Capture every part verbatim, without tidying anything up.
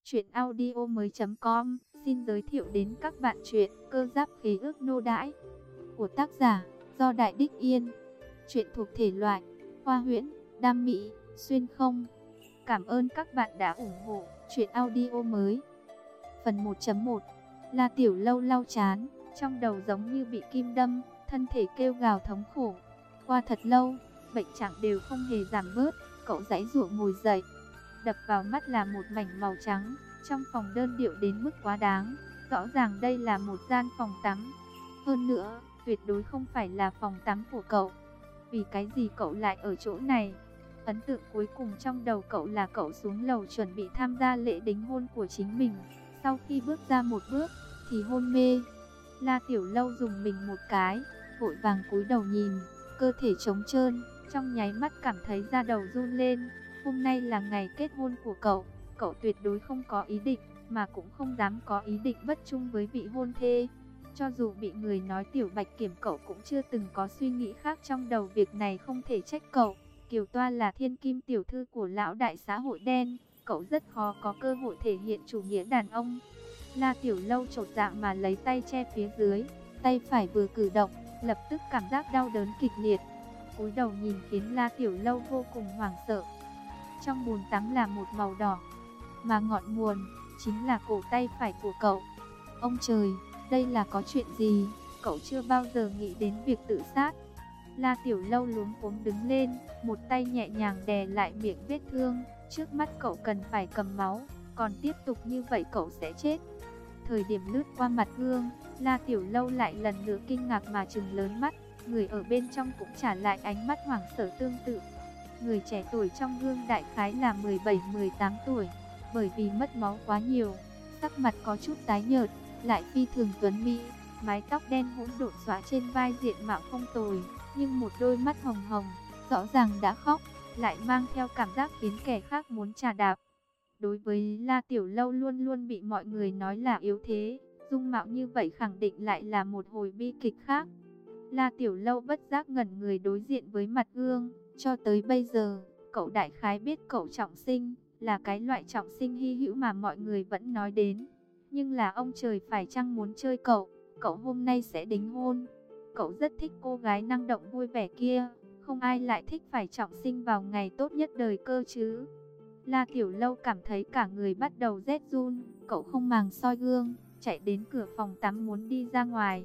Truyện audio mới com xin giới thiệu đến các bạn truyện Cơ Giáp Khế Ước Nô Đãi của tác giả Do Đại Đích Yên. Truyện thuộc thể loại khoa huyễn, đam mỹ, xuyên không. Cảm ơn các bạn đã ủng hộ truyện audio mới. Phần một chấm một. La Tiểu Lâu lau chán, trong đầu giống như bị kim đâm, thân thể kêu gào thống khổ. Qua thật lâu, bệnh trạng đều không hề giảm bớt, cậu giãy giụa ngồi dậy. Đập vào mắt là một mảnh màu trắng, trong phòng đơn điệu đến mức quá đáng. Rõ ràng đây là một gian phòng tắm. Hơn nữa, tuyệt đối không phải là phòng tắm của cậu. Vì cái gì cậu lại ở chỗ này? Ấn tượng cuối cùng trong đầu cậu là cậu xuống lầu chuẩn bị tham gia lễ đính hôn của chính mình. Sau khi bước ra một bước, thì hôn mê. La Tiểu Lâu dùng mình một cái, vội vàng cúi đầu nhìn, cơ thể trống trơn, trong nháy mắt cảm thấy da đầu run lên. Hôm nay là ngày kết hôn của cậu, cậu tuyệt đối không có ý định, mà cũng không dám có ý định bất chung với vị hôn thê. Cho dù bị người nói Tiểu Bạch Kiểm, cậu cũng chưa từng có suy nghĩ khác trong đầu. Việc này không thể trách cậu, Kiều Toa là thiên kim tiểu thư của lão đại xã hội đen, cậu rất khó có cơ hội thể hiện chủ nghĩa đàn ông. La Tiểu Lâu chột dạ mà lấy tay che phía dưới, tay phải vừa cử động, lập tức cảm giác đau đớn kịch liệt. Cúi đầu nhìn khiến La Tiểu Lâu vô cùng hoảng sợ. Trong bồn tắm là một màu đỏ, mà ngọn nguồn chính là cổ tay phải của cậu. Ông trời, đây là có chuyện gì? Cậu chưa bao giờ nghĩ đến việc tự sát. La Tiểu Lâu luống cuống đứng lên, một tay nhẹ nhàng đè lại miệng vết thương. Trước mắt cậu cần phải cầm máu, còn tiếp tục như vậy cậu sẽ chết. Thời điểm lướt qua mặt gương, La Tiểu Lâu lại lần nữa kinh ngạc mà trừng lớn mắt. Người ở bên trong cũng trả lại ánh mắt hoảng sợ tương tự. Người trẻ tuổi trong gương đại khái là mười bảy mười tám tuổi, bởi vì mất máu quá nhiều, sắc mặt có chút tái nhợt, lại phi thường tuấn mỹ, mái tóc đen hỗn độn xõa trên vai, diện mạo không tồi, nhưng một đôi mắt hồng hồng, rõ ràng đã khóc, lại mang theo cảm giác khiến kẻ khác muốn chà đạp. Đối với La Tiểu Lâu luôn luôn bị mọi người nói là yếu thế, dung mạo như vậy khẳng định lại là một hồi bi kịch khác. La Tiểu Lâu bất giác ngẩn người đối diện với mặt gương. Cho tới bây giờ, cậu đại khái biết cậu trọng sinh là cái loại trọng sinh hy hữu mà mọi người vẫn nói đến. Nhưng là ông trời phải chăng muốn chơi cậu? Cậu hôm nay sẽ đính hôn. Cậu rất thích cô gái năng động vui vẻ kia. Không ai lại thích phải trọng sinh vào ngày tốt nhất đời cơ chứ. La Tiểu Lâu cảm thấy cả người bắt đầu rét run. Cậu không màng soi gương, chạy đến cửa phòng tắm muốn đi ra ngoài.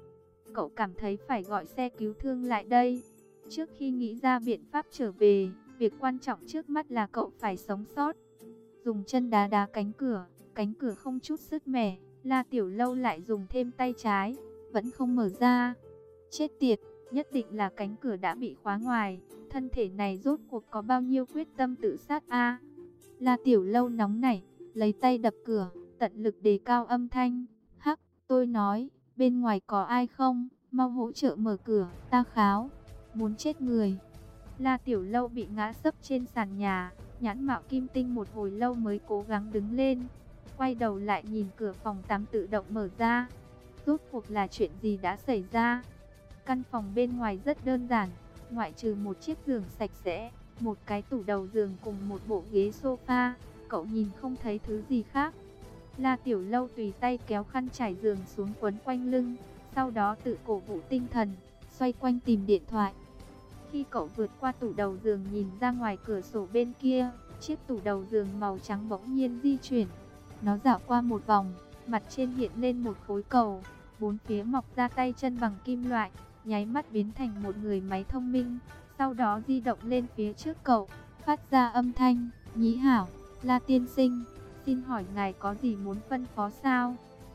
Cậu cảm thấy phải gọi xe cứu thương lại đây. Trước khi nghĩ ra biện pháp trở về, việc quan trọng trước mắt là cậu phải sống sót. Dùng chân đá đá cánh cửa, cánh cửa không chút sứt mẻ. La Tiểu Lâu lại dùng thêm tay trái, vẫn không mở ra. Chết tiệt, nhất định là cánh cửa đã bị khóa ngoài. Thân thể này rốt cuộc có bao nhiêu quyết tâm tự sát a? La Tiểu Lâu nóng nảy, lấy tay đập cửa, tận lực đề cao âm thanh. Hắc, tôi nói, bên ngoài có ai không? Mau hỗ trợ mở cửa, ta kháo. Muốn chết người. La Tiểu Lâu bị ngã sấp trên sàn nhà, nhãn mạo kim tinh một hồi lâu mới cố gắng đứng lên. Quay đầu lại nhìn cửa phòng tắm tự động mở ra. Rốt cuộc là chuyện gì đã xảy ra? Căn phòng bên ngoài rất đơn giản, ngoại trừ một chiếc giường sạch sẽ, một cái tủ đầu giường cùng một bộ ghế sofa, cậu nhìn không thấy thứ gì khác. La Tiểu Lâu tùy tay kéo khăn trải giường xuống quấn quanh lưng, sau đó tự cổ vũ tinh thần, xoay quanh tìm điện thoại. Khi cậu vượt qua tủ đầu giường nhìn ra ngoài cửa sổ bên kia, chiếc tủ đầu giường màu trắng bỗng nhiên di chuyển. Nó dạo qua một vòng, mặt trên hiện lên một khối cầu, bốn phía mọc ra tay chân bằng kim loại, nháy mắt biến thành một người máy thông minh, sau đó di động lên phía trước cậu, phát ra âm thanh, nhĩ hảo, La tiên sinh, xin hỏi ngài có gì muốn phân phó sao?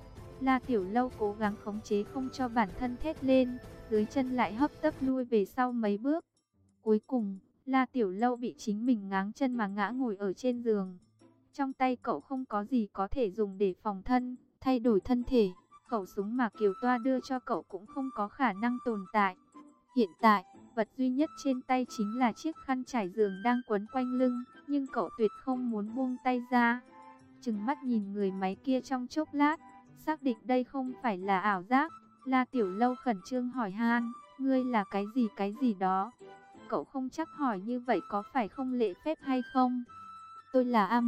La Tiểu Lâu cố gắng khống chế không cho bản thân thét lên, dưới chân lại hấp tấp lui về sau mấy bước. Cuối cùng, La Tiểu Lâu bị chính mình ngáng chân mà ngã ngồi ở trên giường. Trong tay cậu không có gì có thể dùng để phòng thân, thay đổi thân thể. Khẩu súng mà Kiều Toa đưa cho cậu cũng không có khả năng tồn tại. Hiện tại, vật duy nhất trên tay chính là chiếc khăn trải giường đang quấn quanh lưng, nhưng cậu tuyệt không muốn buông tay ra. Trừng mắt nhìn người máy kia trong chốc lát, xác định đây không phải là ảo giác, La Tiểu Lâu khẩn trương hỏi han, ngươi là cái gì cái gì đó? Cậu không chắc hỏi như vậy có phải không lễ phép hay không? Tôi là A một,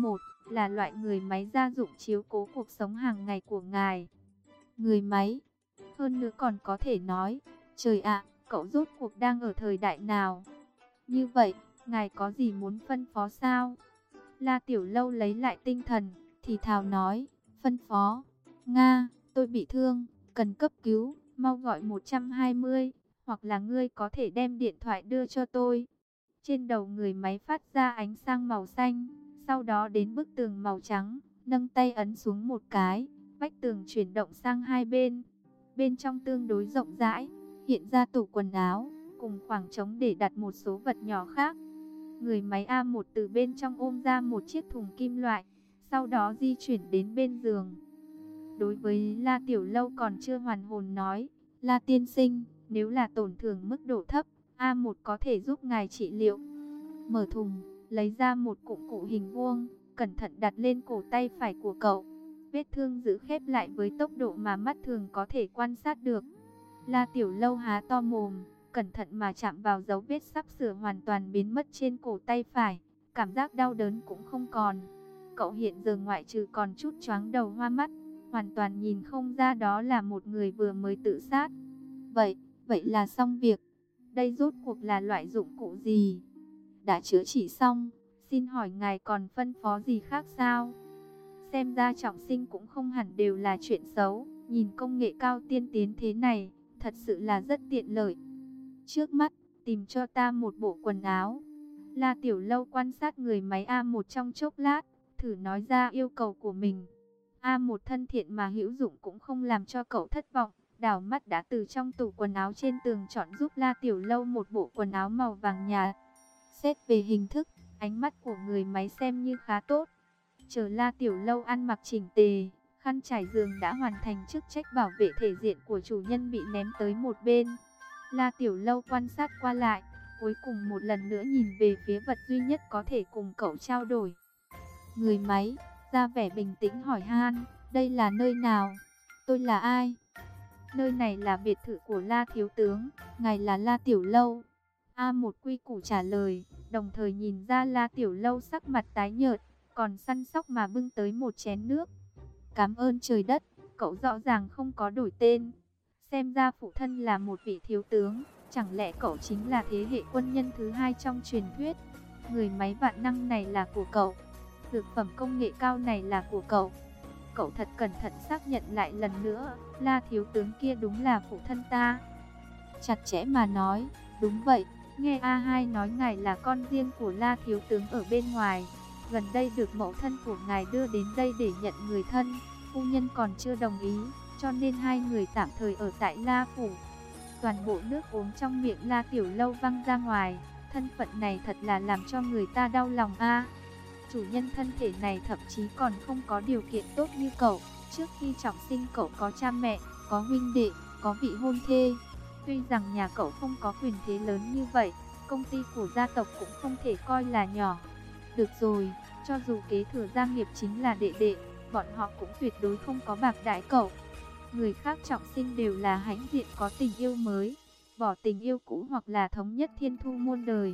là loại người máy gia dụng chiếu cố cuộc sống hàng ngày của ngài. Người máy, hơn nữa còn có thể nói, trời ạ, cậu rốt cuộc đang ở thời đại nào? Như vậy, ngài có gì muốn phân phó sao? La Tiểu Lâu lấy lại tinh thần, thì thào nói, phân phó, Nga, tôi bị thương, cần cấp cứu, mau gọi một hai không, hoặc là ngươi có thể đem điện thoại đưa cho tôi. Trên đầu người máy phát ra ánh sáng màu xanh, sau đó đến bức tường màu trắng, nâng tay ấn xuống một cái, vách tường chuyển động sang hai bên. Bên trong tương đối rộng rãi, hiện ra tủ quần áo, cùng khoảng trống để đặt một số vật nhỏ khác. Người máy A một từ bên trong ôm ra một chiếc thùng kim loại, sau đó di chuyển đến bên giường. Đối với La Tiểu Lâu còn chưa hoàn hồn nói, La tiên sinh, nếu là tổn thương mức độ thấp, A một có thể giúp ngài trị liệu. Mở thùng, lấy ra một cụm cụ hình vuông, cẩn thận đặt lên cổ tay phải của cậu. Vết thương giữ khép lại với tốc độ mà mắt thường có thể quan sát được. La Tiểu Lâu há to mồm, cẩn thận mà chạm vào dấu vết sắp sửa hoàn toàn biến mất trên cổ tay phải. Cảm giác đau đớn cũng không còn. Cậu hiện giờ ngoại trừ còn chút choáng đầu hoa mắt, hoàn toàn nhìn không ra đó là một người vừa mới tự sát. Vậy, vậy là xong việc. Đây rốt cuộc là loại dụng cụ gì? Đã chữa trị xong, xin hỏi ngài còn phân phó gì khác sao? Xem ra trọng sinh cũng không hẳn đều là chuyện xấu. Nhìn công nghệ cao tiên tiến thế này, thật sự là rất tiện lợi. Trước mắt, tìm cho ta một bộ quần áo. La Tiểu Lâu quan sát người máy A một trong chốc lát, thử nói ra yêu cầu của mình. A một thân thiện mà hữu dụng cũng không làm cho cậu thất vọng. Đảo mắt đã từ trong tủ quần áo trên tường chọn giúp La Tiểu Lâu một bộ quần áo màu vàng nhạt. Xét về hình thức, ánh mắt của người máy xem như khá tốt. Chờ La Tiểu Lâu ăn mặc chỉnh tề, khăn trải giường đã hoàn thành chức trách bảo vệ thể diện của chủ nhân bị ném tới một bên. La Tiểu Lâu quan sát qua lại, cuối cùng một lần nữa nhìn về phía vật duy nhất có thể cùng cậu trao đổi. Người máy, ra vẻ bình tĩnh hỏi han, đây là nơi nào? Tôi là ai? Nơi này là biệt thự của La Thiếu Tướng, ngài là La Tiểu Lâu. A một quy củ trả lời, đồng thời nhìn ra La Tiểu Lâu sắc mặt tái nhợt, còn săn sóc mà bưng tới một chén nước. Cảm ơn trời đất, cậu rõ ràng không có đổi tên. Xem ra phụ thân là một vị thiếu tướng, chẳng lẽ cậu chính là thế hệ quân nhân thứ hai trong truyền thuyết? Người máy vạn năng này là của cậu, dược phẩm công nghệ cao này là của cậu. Cậu thật cẩn thận xác nhận lại lần nữa, La thiếu tướng kia đúng là phụ thân ta. Chặt chẽ mà nói, đúng vậy, nghe A hai nói ngài là con riêng của La thiếu tướng ở bên ngoài. Gần đây được mẫu thân của ngài đưa đến đây để nhận người thân, phu nhân còn chưa đồng ý, cho nên hai người tạm thời ở tại La Phủ. Toàn bộ nước uống trong miệng La Tiểu Lâu văng ra ngoài, thân phận này thật là làm cho người ta đau lòng a. Chủ nhân thân thể này thậm chí còn không có điều kiện tốt như cậu, trước khi trọng sinh cậu có cha mẹ, có huynh đệ, có vị hôn thê. Tuy rằng nhà cậu không có quyền thế lớn như vậy, công ty của gia tộc cũng không thể coi là nhỏ. Được rồi, cho dù kế thừa gia nghiệp chính là đệ đệ, bọn họ cũng tuyệt đối không có bạc đãi cậu. Người khác trọng sinh đều là hãnh diện có tình yêu mới, bỏ tình yêu cũ hoặc là thống nhất thiên thu muôn đời.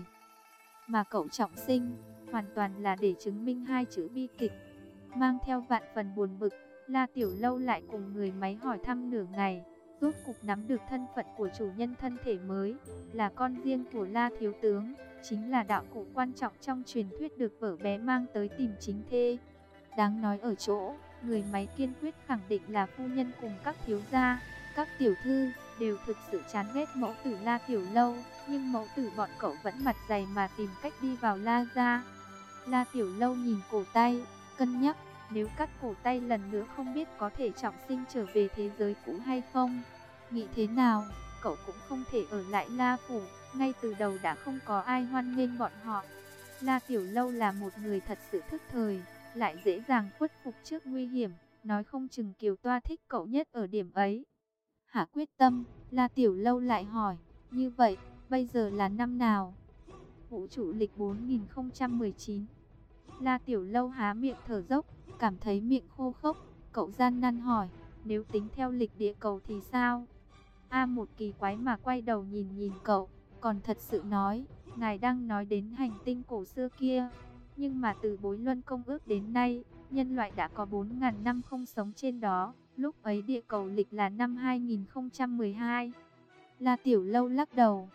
Mà cậu trọng sinh, hoàn toàn là để chứng minh hai chữ bi kịch. Mang theo vạn phần buồn bực, La Tiểu Lâu lại cùng người máy hỏi thăm nửa ngày, rốt cục nắm được thân phận của chủ nhân thân thể mới, là con riêng của La Thiếu Tướng, chính là đạo cụ quan trọng trong truyền thuyết được vợ bé mang tới tìm chính thê. Đáng nói ở chỗ, người máy kiên quyết khẳng định là phu nhân cùng các thiếu gia, các tiểu thư đều thực sự chán ghét mẫu tử La Tiểu Lâu, nhưng mẫu tử bọn cậu vẫn mặt dày mà tìm cách đi vào La gia. La Tiểu Lâu nhìn cổ tay, cân nhắc, nếu cắt cổ tay lần nữa không biết có thể trọng sinh trở về thế giới cũ hay không. Nghĩ thế nào, cậu cũng không thể ở lại La Phủ, ngay từ đầu đã không có ai hoan nghênh bọn họ. La Tiểu Lâu là một người thật sự thức thời, lại dễ dàng khuất phục trước nguy hiểm, nói không chừng Kiều Toa thích cậu nhất ở điểm ấy. Hạ quyết tâm, La Tiểu Lâu lại hỏi, như vậy, bây giờ là năm nào? Vũ trụ lịch bốn nghìn không trăm mười chín. La Tiểu Lâu há miệng thở dốc, cảm thấy miệng khô khốc, cậu gian nan hỏi, nếu tính theo lịch địa cầu thì sao? A một kỳ quái mà quay đầu nhìn nhìn cậu, còn thật sự nói, ngài đang nói đến hành tinh cổ xưa kia. Nhưng mà từ bối luân công ước đến nay, nhân loại đã có bốn nghìn năm không sống trên đó. Lúc ấy địa cầu lịch là năm hai nghìn không trăm mười hai. La Tiểu Lâu lắc đầu.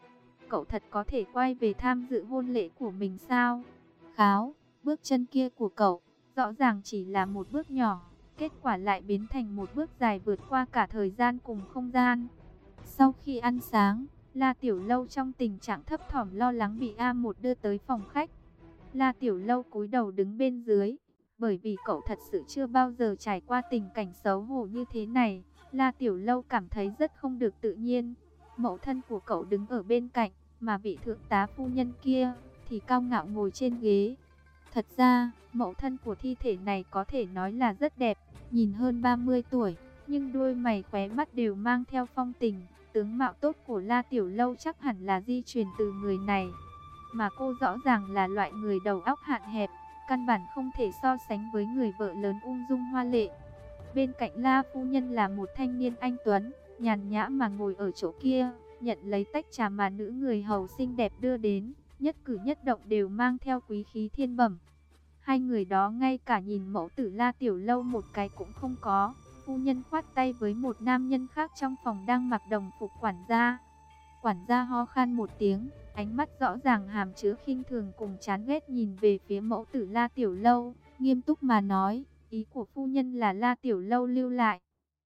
Cậu thật có thể quay về tham dự hôn lễ của mình sao? Kháo, bước chân kia của cậu, rõ ràng chỉ là một bước nhỏ, kết quả lại biến thành một bước dài vượt qua cả thời gian cùng không gian. Sau khi ăn sáng, La Tiểu Lâu trong tình trạng thấp thỏm lo lắng bị A một đưa tới phòng khách. La Tiểu Lâu cúi đầu đứng bên dưới, bởi vì cậu thật sự chưa bao giờ trải qua tình cảnh xấu hổ như thế này. La Tiểu Lâu cảm thấy rất không được tự nhiên. Mẫu thân của cậu đứng ở bên cạnh, mà vị thượng tá phu nhân kia thì cao ngạo ngồi trên ghế. Thật ra, mẫu thân của thi thể này có thể nói là rất đẹp, nhìn hơn ba mươi tuổi, nhưng đôi mày khóe mắt đều mang theo phong tình. Tướng mạo tốt của La Tiểu Lâu chắc hẳn là di truyền từ người này. Mà cô rõ ràng là loại người đầu óc hạn hẹp, căn bản không thể so sánh với người vợ lớn ung dung hoa lệ. Bên cạnh La phu nhân là một thanh niên anh tuấn, nhàn nhã mà ngồi ở chỗ kia, nhận lấy tách trà mà nữ người hầu xinh đẹp đưa đến, nhất cử nhất động đều mang theo quý khí thiên bẩm. Hai người đó ngay cả nhìn mẫu tử La Tiểu Lâu một cái cũng không có. Phu nhân khoát tay với một nam nhân khác trong phòng đang mặc đồng phục quản gia. Quản gia ho khan một tiếng, ánh mắt rõ ràng hàm chứa khinh thường cùng chán ghét nhìn về phía mẫu tử La Tiểu Lâu, nghiêm túc mà nói, ý của phu nhân là La Tiểu Lâu lưu lại.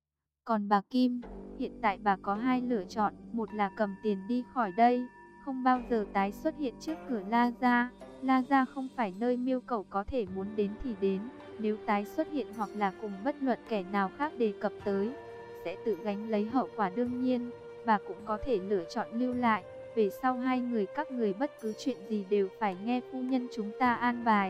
Còn bà Kim, hiện tại bà có hai lựa chọn, một là cầm tiền đi khỏi đây, không bao giờ tái xuất hiện trước cửa La gia. La gia không phải nơi miêu cầu có thể muốn đến thì đến, nếu tái xuất hiện hoặc là cùng bất luận kẻ nào khác đề cập tới, sẽ tự gánh lấy hậu quả. Đương nhiên, bà cũng có thể lựa chọn lưu lại, về sau hai người các người bất cứ chuyện gì đều phải nghe phu nhân chúng ta an bài.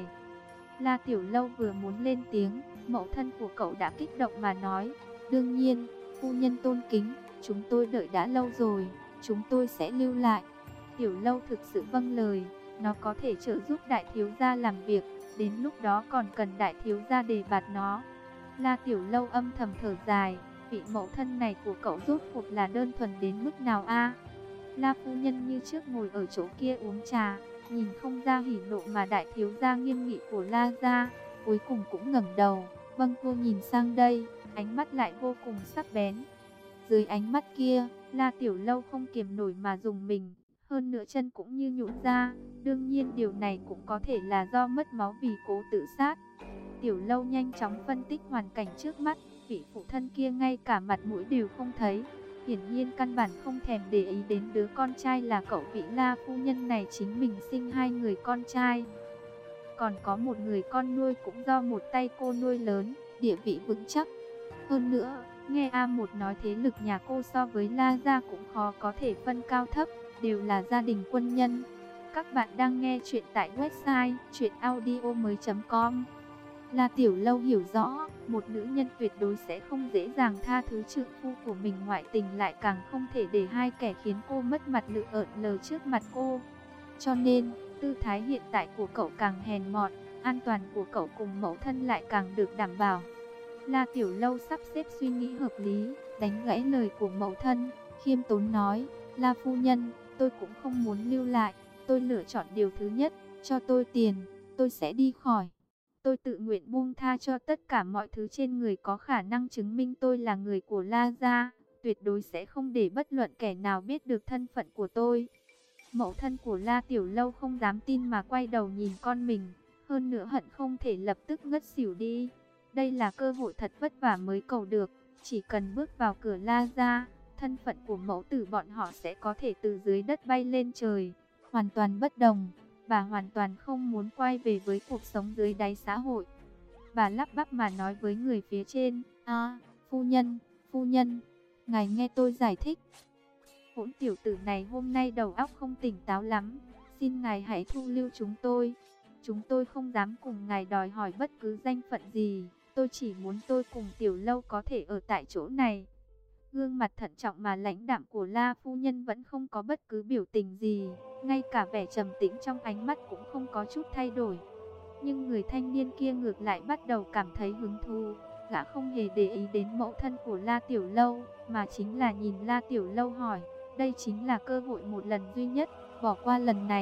La Tiểu Lâu vừa muốn lên tiếng, mẫu thân của cậu đã kích động mà nói, đương nhiên, phu nhân tôn kính, chúng tôi đợi đã lâu rồi, chúng tôi sẽ lưu lại. Tiểu Lâu thực sự vâng lời, nó có thể trợ giúp đại thiếu gia làm việc, đến lúc đó còn cần đại thiếu gia đề bạt nó. La Tiểu Lâu âm thầm thở dài, vị mẫu thân này của cậu rốt cuộc là đơn thuần đến mức nào a? La phu nhân như trước ngồi ở chỗ kia uống trà, nhìn không ra hỉ nộ mà đại thiếu gia nghiêm nghị của La gia, cuối cùng cũng ngẩng đầu, vâng cô nhìn sang đây, ánh mắt lại vô cùng sắc bén. Dưới ánh mắt kia, La Tiểu Lâu không kiềm nổi mà dùng mình, hơn nữa chân cũng như nhũn ra, đương nhiên điều này cũng có thể là do mất máu vì cố tự sát. Tiểu Lâu nhanh chóng phân tích hoàn cảnh trước mắt, vị phụ thân kia ngay cả mặt mũi đều không thấy, hiển nhiên căn bản không thèm để ý đến đứa con trai là cậu vị La phu nhân này chính mình sinh hai người con trai. Còn có một người con nuôi cũng do một tay cô nuôi lớn, địa vị vững chắc. Hơn nữa, nghe A một nói thế lực nhà cô so với La gia cũng khó có thể phân cao thấp, đều là gia đình quân nhân. Các bạn đang nghe chuyện tại website truyện audio mới chấm com. La Tiểu Lâu hiểu rõ, một nữ nhân tuyệt đối sẽ không dễ dàng tha thứ trượng phu của mình ngoại tình, lại càng không thể để hai kẻ khiến cô mất mặt lự ợt lờ trước mặt cô. Cho nên, tư thái hiện tại của cậu càng hèn mọn, an toàn của cậu cùng mẫu thân lại càng được đảm bảo. La Tiểu Lâu sắp xếp suy nghĩ hợp lý, đánh gãy lời của mẫu thân, khiêm tốn nói, La phu nhân, tôi cũng không muốn lưu lại, tôi lựa chọn điều thứ nhất, cho tôi tiền, tôi sẽ đi khỏi. Tôi tự nguyện buông tha cho tất cả mọi thứ trên người có khả năng chứng minh tôi là người của La gia, tuyệt đối sẽ không để bất luận kẻ nào biết được thân phận của tôi. Mẫu thân của La Tiểu Lâu không dám tin mà quay đầu nhìn con mình, hơn nữa hận không thể lập tức ngất xỉu đi. Đây là cơ hội thật vất vả mới cầu được, chỉ cần bước vào cửa La gia, thân phận của mẫu tử bọn họ sẽ có thể từ dưới đất bay lên trời, hoàn toàn bất đồng. Bà hoàn toàn không muốn quay về với cuộc sống dưới đáy xã hội. Bà lắp bắp mà nói với người phía trên, à, phu nhân, phu nhân, ngài nghe tôi giải thích. Hỗn tiểu tử này hôm nay đầu óc không tỉnh táo lắm, xin ngài hãy thu lưu chúng tôi. Chúng tôi không dám cùng ngài đòi hỏi bất cứ danh phận gì, tôi chỉ muốn tôi cùng Tiểu Lâu có thể ở tại chỗ này. Gương mặt thận trọng mà lãnh đạm của La phu nhân vẫn không có bất cứ biểu tình gì, ngay cả vẻ trầm tĩnh trong ánh mắt cũng không có chút thay đổi. Nhưng người thanh niên kia ngược lại bắt đầu cảm thấy hứng thú, gã không hề để ý đến mẫu thân của La Tiểu Lâu, mà chính là nhìn La Tiểu Lâu hỏi, đây chính là cơ hội một lần duy nhất, bỏ qua lần này,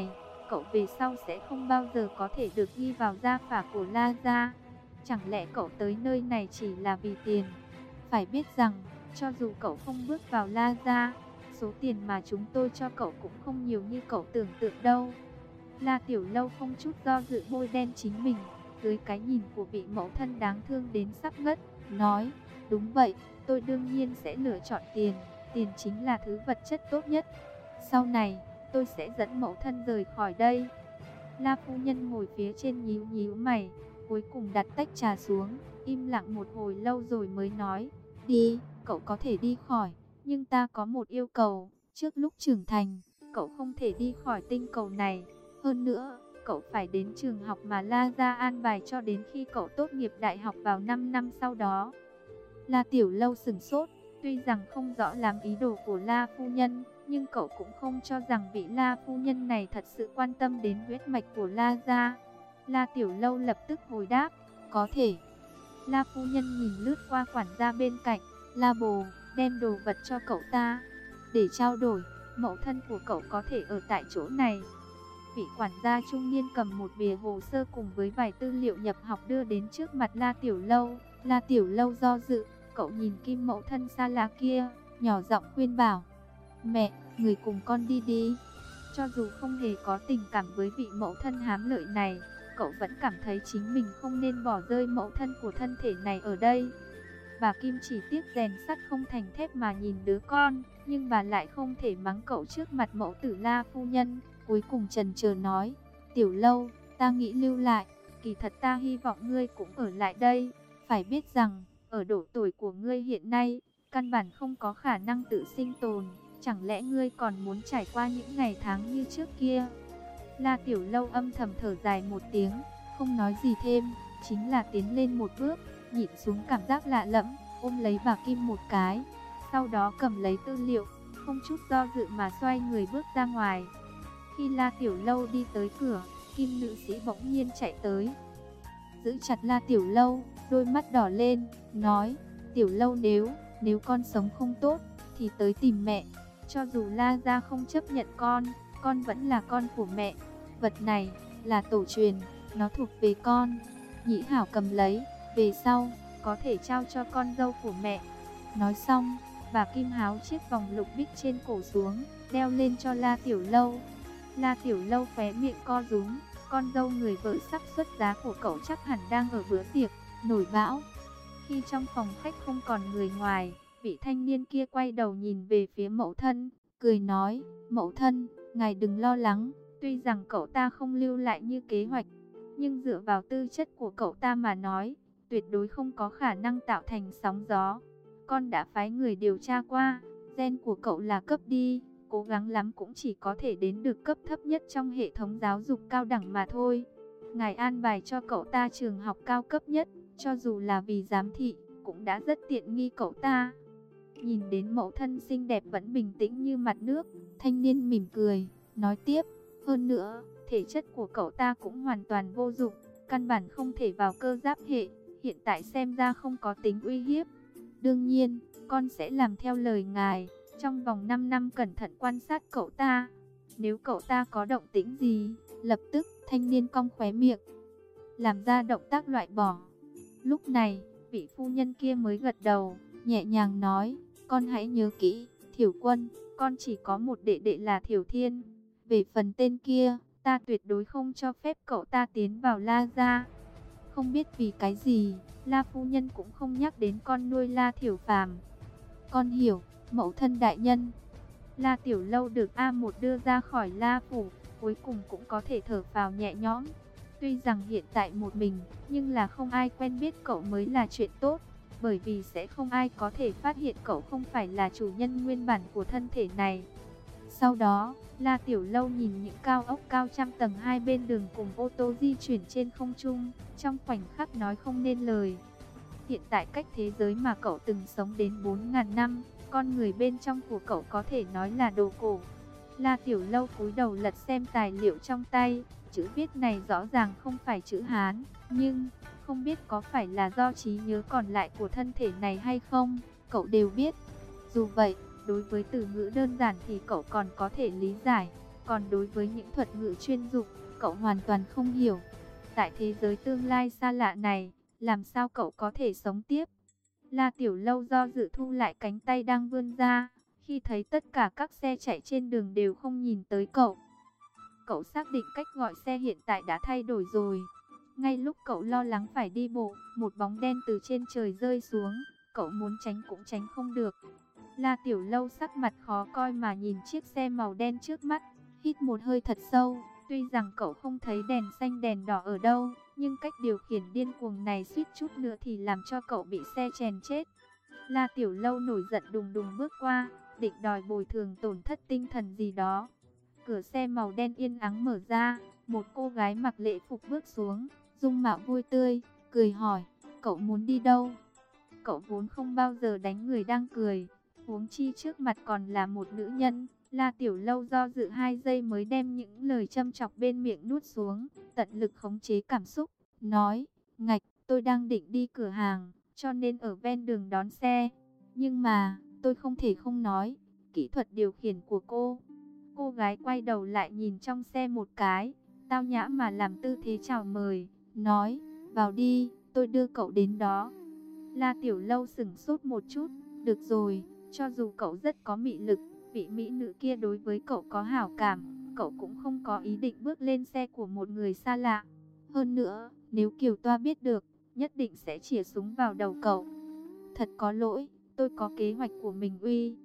cậu về sau sẽ không bao giờ có thể được ghi vào gia phả của La gia. Chẳng lẽ cậu tới nơi này chỉ là vì tiền? Phải biết rằng, cho dù cậu không bước vào La gia, số tiền mà chúng tôi cho cậu cũng không nhiều như cậu tưởng tượng đâu. La Tiểu Lâu không chút do dự bôi đen chính mình, dưới cái nhìn của vị mẫu thân đáng thương đến sắp ngất, nói, đúng vậy, tôi đương nhiên sẽ lựa chọn tiền, tiền chính là thứ vật chất tốt nhất. Sau này, tôi sẽ dẫn mẫu thân rời khỏi đây. La phu nhân ngồi phía trên nhíu nhíu mày, cuối cùng đặt tách trà xuống, im lặng một hồi lâu rồi mới nói, đi, cậu có thể đi khỏi, nhưng ta có một yêu cầu, trước lúc trưởng thành, cậu không thể đi khỏi tinh cầu này. Hơn nữa, cậu phải đến trường học mà La gia an bài cho đến khi cậu tốt nghiệp đại học vào năm năm sau đó. La Tiểu Lâu sửng sốt, tuy rằng không rõ lắm ý đồ của La phu nhân, nhưng cậu cũng không cho rằng vị La phu nhân này thật sự quan tâm đến huyết mạch của La gia. La Tiểu Lâu lập tức hồi đáp, có thể. La phu nhân nhìn lướt qua quản gia bên cạnh, La Bồ, đem đồ vật cho cậu ta. Để trao đổi, mẫu thân của cậu có thể ở tại chỗ này. Vị quản gia trung niên cầm một bìa hồ sơ cùng với vài tư liệu nhập học đưa đến trước mặt La Tiểu Lâu. La Tiểu Lâu do dự, cậu nhìn Kim mẫu thân xa lạ kia, nhỏ giọng khuyên bảo, mẹ, người cùng con đi đi. Cho dù không hề có tình cảm với vị mẫu thân hám lợi này, cậu vẫn cảm thấy chính mình không nên bỏ rơi mẫu thân của thân thể này ở đây. Bà Kim chỉ tiếc rèn sắt không thành thép mà nhìn đứa con, nhưng bà lại không thể mắng cậu trước mặt mẫu tử La phu nhân. Cuối cùng chần chờ nói, Tiểu Lâu, ta nghĩ lưu lại, kỳ thật ta hy vọng ngươi cũng ở lại đây. Phải biết rằng, ở độ tuổi của ngươi hiện nay, căn bản không có khả năng tự sinh tồn. Chẳng lẽ ngươi còn muốn trải qua những ngày tháng như trước kia? La Tiểu Lâu âm thầm thở dài một tiếng, không nói gì thêm, chính là tiến lên một bước, nhịn xuống cảm giác lạ lẫm, ôm lấy bà Kim một cái. Sau đó cầm lấy tư liệu, không chút do dự mà xoay người bước ra ngoài. Khi La Tiểu Lâu đi tới cửa, Kim nữ sĩ bỗng nhiên chạy tới, giữ chặt La Tiểu Lâu, đôi mắt đỏ lên, nói, Tiểu Lâu nếu, nếu con sống không tốt, thì tới tìm mẹ. Cho dù La gia không chấp nhận con, con vẫn là con của mẹ. Vật này, là tổ truyền, nó thuộc về con. Nhĩ Hảo cầm lấy, về sau, có thể trao cho con dâu của mẹ. Nói xong, bà Kim háo chiếc vòng lục bích trên cổ xuống, đeo lên cho La Tiểu Lâu. La Tiểu Lâu khóe miệng co rúm, con dâu người vợ sắp xuất giá của cậu chắc hẳn đang ở bữa tiệc, nổi bão. Khi trong phòng khách không còn người ngoài, vị thanh niên kia quay đầu nhìn về phía mẫu thân, cười nói, mẫu thân, ngài đừng lo lắng, tuy rằng cậu ta không lưu lại như kế hoạch, nhưng dựa vào tư chất của cậu ta mà nói, tuyệt đối không có khả năng tạo thành sóng gió. Con đã phái người điều tra qua, gen của cậu là cấp đi, cố gắng lắm cũng chỉ có thể đến được cấp thấp nhất trong hệ thống giáo dục cao đẳng mà thôi. Ngài an bài cho cậu ta trường học cao cấp nhất, cho dù là vì giám thị, cũng đã rất tiện nghi cậu ta. Nhìn đến mẫu thân xinh đẹp vẫn bình tĩnh như mặt nước, thanh niên mỉm cười, nói tiếp, hơn nữa, thể chất của cậu ta cũng hoàn toàn vô dụng, căn bản không thể vào cơ giáp hệ, hiện tại xem ra không có tính uy hiếp. Đương nhiên, con sẽ làm theo lời ngài, trong vòng năm năm cẩn thận quan sát cậu ta. Nếu cậu ta có động tĩnh gì, lập tức thanh niên cong khóe miệng, làm ra động tác loại bỏ. Lúc này, vị phu nhân kia mới gật đầu, nhẹ nhàng nói, con hãy nhớ kỹ, Thiểu Quân, con chỉ có một đệ đệ là Thiểu Thiên. Về phần tên kia, ta tuyệt đối không cho phép cậu ta tiến vào La gia. Không biết vì cái gì, La phu nhân cũng không nhắc đến con nuôi La Thiểu Phàm. Con hiểu, mẫu thân đại nhân. La Tiểu Lâu được A một đưa ra khỏi La phủ, cuối cùng cũng có thể thở phào nhẹ nhõm. Tuy rằng hiện tại một mình, nhưng là không ai quen biết cậu mới là chuyện tốt, bởi vì sẽ không ai có thể phát hiện cậu không phải là chủ nhân nguyên bản của thân thể này. Sau đó, La Tiểu Lâu nhìn những cao ốc cao trăm tầng hai bên đường cùng ô tô di chuyển trên không trung, trong khoảnh khắc nói không nên lời. Hiện tại cách thế giới mà cậu từng sống đến bốn nghìn năm, con người bên trong của cậu có thể nói là đồ cổ. La Tiểu Lâu cúi đầu lật xem tài liệu trong tay, chữ viết này rõ ràng không phải chữ Hán, nhưng không biết có phải là do trí nhớ còn lại của thân thể này hay không, cậu đều biết. Dù vậy, đối với từ ngữ đơn giản thì cậu còn có thể lý giải. Còn đối với những thuật ngữ chuyên dụng, cậu hoàn toàn không hiểu. Tại thế giới tương lai xa lạ này, làm sao cậu có thể sống tiếp? La Tiểu Lâu do dự thu lại cánh tay đang vươn ra, khi thấy tất cả các xe chạy trên đường đều không nhìn tới cậu. Cậu xác định cách gọi xe hiện tại đã thay đổi rồi. Ngay lúc cậu lo lắng phải đi bộ, một bóng đen từ trên trời rơi xuống, cậu muốn tránh cũng tránh không được. La Tiểu Lâu sắc mặt khó coi mà nhìn chiếc xe màu đen trước mắt, hít một hơi thật sâu. Tuy rằng cậu không thấy đèn xanh đèn đỏ ở đâu, nhưng cách điều khiển điên cuồng này suýt chút nữa thì làm cho cậu bị xe chèn chết. La Tiểu Lâu nổi giận đùng đùng bước qua, định đòi bồi thường tổn thất tinh thần gì đó. Cửa xe màu đen yên ắng mở ra, một cô gái mặc lễ phục bước xuống, dung mạo vui tươi, cười hỏi, cậu muốn đi đâu? Cậu vốn không bao giờ đánh người đang cười, huống chi trước mặt còn là một nữ nhân. La Tiểu Lâu do dự hai giây mới đem những lời châm chọc bên miệng nuốt xuống, tận lực khống chế cảm xúc, nói, ngạch, tôi đang định đi cửa hàng, cho nên ở ven đường đón xe. Nhưng mà, tôi không thể không nói, kỹ thuật điều khiển của cô. Cô gái quay đầu lại nhìn trong xe một cái, tao nhã mà làm tư thế chào mời, nói, vào đi, tôi đưa cậu đến đó. La Tiểu Lâu sửng sốt một chút, được rồi, cho dù cậu rất có mị lực, vị mỹ nữ kia đối với cậu có hảo cảm, cậu cũng không có ý định bước lên xe của một người xa lạ. Hơn nữa, nếu Kiều Toa biết được, nhất định sẽ chĩa súng vào đầu cậu. Thật có lỗi, tôi có kế hoạch của mình uy.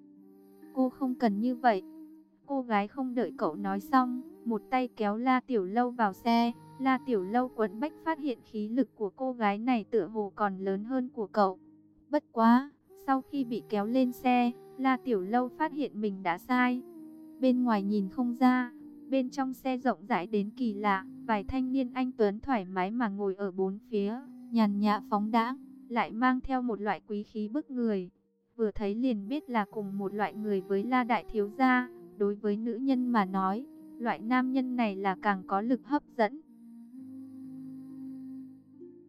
Cô không cần như vậy. Cô gái không đợi cậu nói xong, một tay kéo La Tiểu Lâu vào xe. La Tiểu Lâu quẫn bách phát hiện khí lực của cô gái này tựa hồ còn lớn hơn của cậu. Bất quá, sau khi bị kéo lên xe, La Tiểu Lâu phát hiện mình đã sai. Bên ngoài nhìn không ra, bên trong xe rộng rãi đến kỳ lạ, vài thanh niên anh tuấn thoải mái mà ngồi ở bốn phía, nhàn nhã phóng đãng, lại mang theo một loại quý khí bức người. Vừa thấy liền biết là cùng một loại người với La Đại Thiếu Gia. Đối với nữ nhân mà nói, loại nam nhân này là càng có lực hấp dẫn.